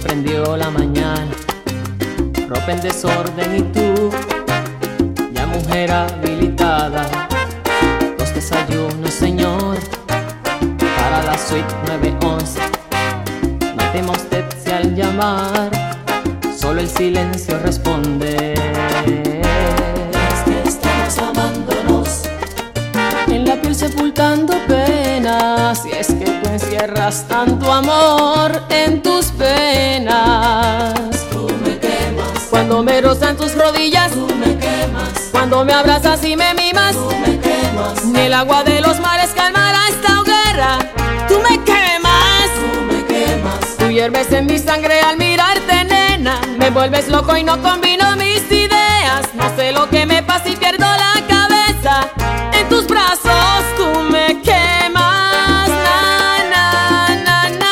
prendió la mañana, ropa en desorden y tú, ya mujer habilitada. Los desayunos, señor, para la suite 911. No tema usted si al llamar solo el silencio responde. Es que estamos amándonos, En la piel sepultando penas, y es que tú encierras tanto amor en tus penas. tú me quemas, Cuando me rozan tus rodillas, tú me quemas, cuando me abrazas y me mimas, tú me quemas, ni el agua de los mares calmará esta hoguera. Tú me quemas, tú me quemas, tú hierves en mi sangre al mirarte, nena. Me vuelves loco y no combino mis ideas. No sé lo que me pasa y pierdo la cabeza. En tus brazos tú me quemas, na, na, na, na,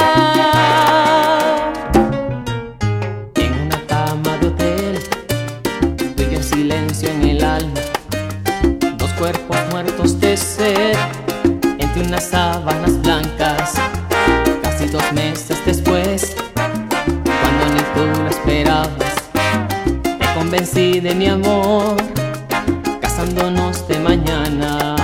na. En una cama de hotel, tú y yo en silencio en el alma, dos cuerpos muertos de sed, entre unas sábanas blancas. Casi 2 meses después, cuando ni tú lo esperabas, te convencí de mi amor, casándonos de mañana.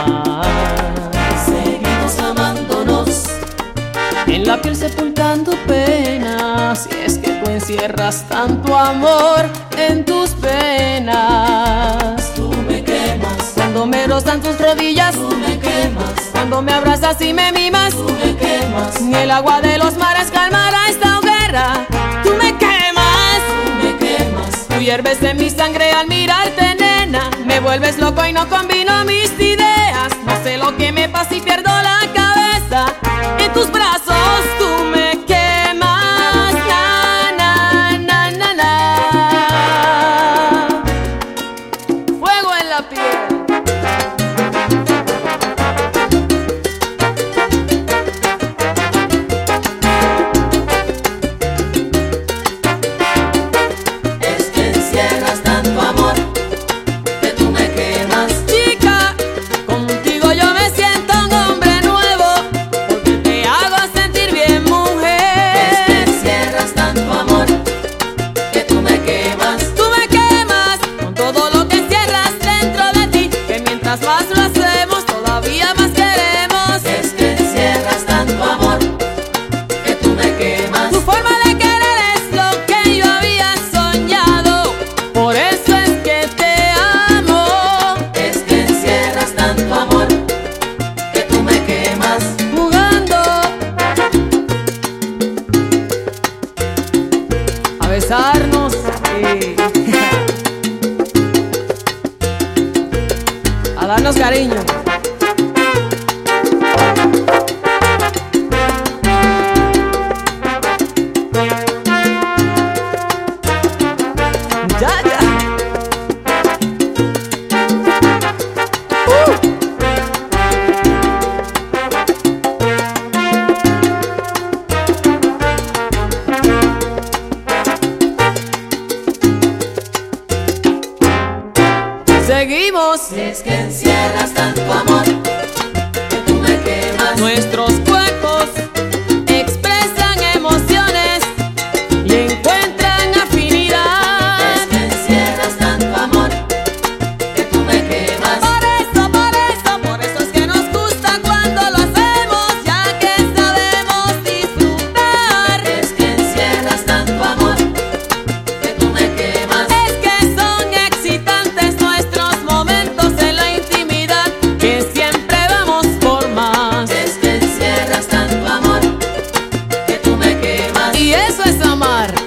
seguimos amándonos, En la piel sepultando penas, y es que tú encierras tanto amor en tus penas. tú me quemas, Cuando me rozan tus rodillas, tú me quemas, cuando me abrazas y me mimas, tú me quemas, ni el agua de los mares calmará esta hoguera. Tú me quemas, tú me quemas, tú hierves en mi sangre al mirarte, nena. Me vuelves loco y no combino mis ideas. No sé lo que me pasa y pierdo la cabeza. En tus brazos tú me quemas, na, na, na, na, na. Fuego en la piel. es que encierras tanto amor, que tú me quemas, Chica, contigo yo me siento un hombre nuevo, porque te hago sentir bien, es que mujer. encierras tanto amor, que tú me quemas, Tú me quemas con todo lo que encierras dentro de ti, que mientras más lo hacemos, todavía más queremos. es que encierras tanto amor, que tú me quemas, Tu forma de querer es lo que yo había soñado, por eso es que te amo. es que encierras tanto amor, que tú me quemas, Jugando a besarnos y a darnos cariño. Ya, ya. Seguimos. es que encierras tanto amor, que tú me quemas, Nuestros cuerpos expresan emociones y encuentran afinidad. es que encierras tanto amor, que tú me quemas, Por eso es que nos gusta cuando lo hacemos, ya que sabemos disfrutar. es que encierras tanto amor, que tú me quemas, Es que son excitantes nuestros momentos en la intimidad, que siempre vamos por más. es que encierras tanto amor, que tú me quemas, Y eso es amar.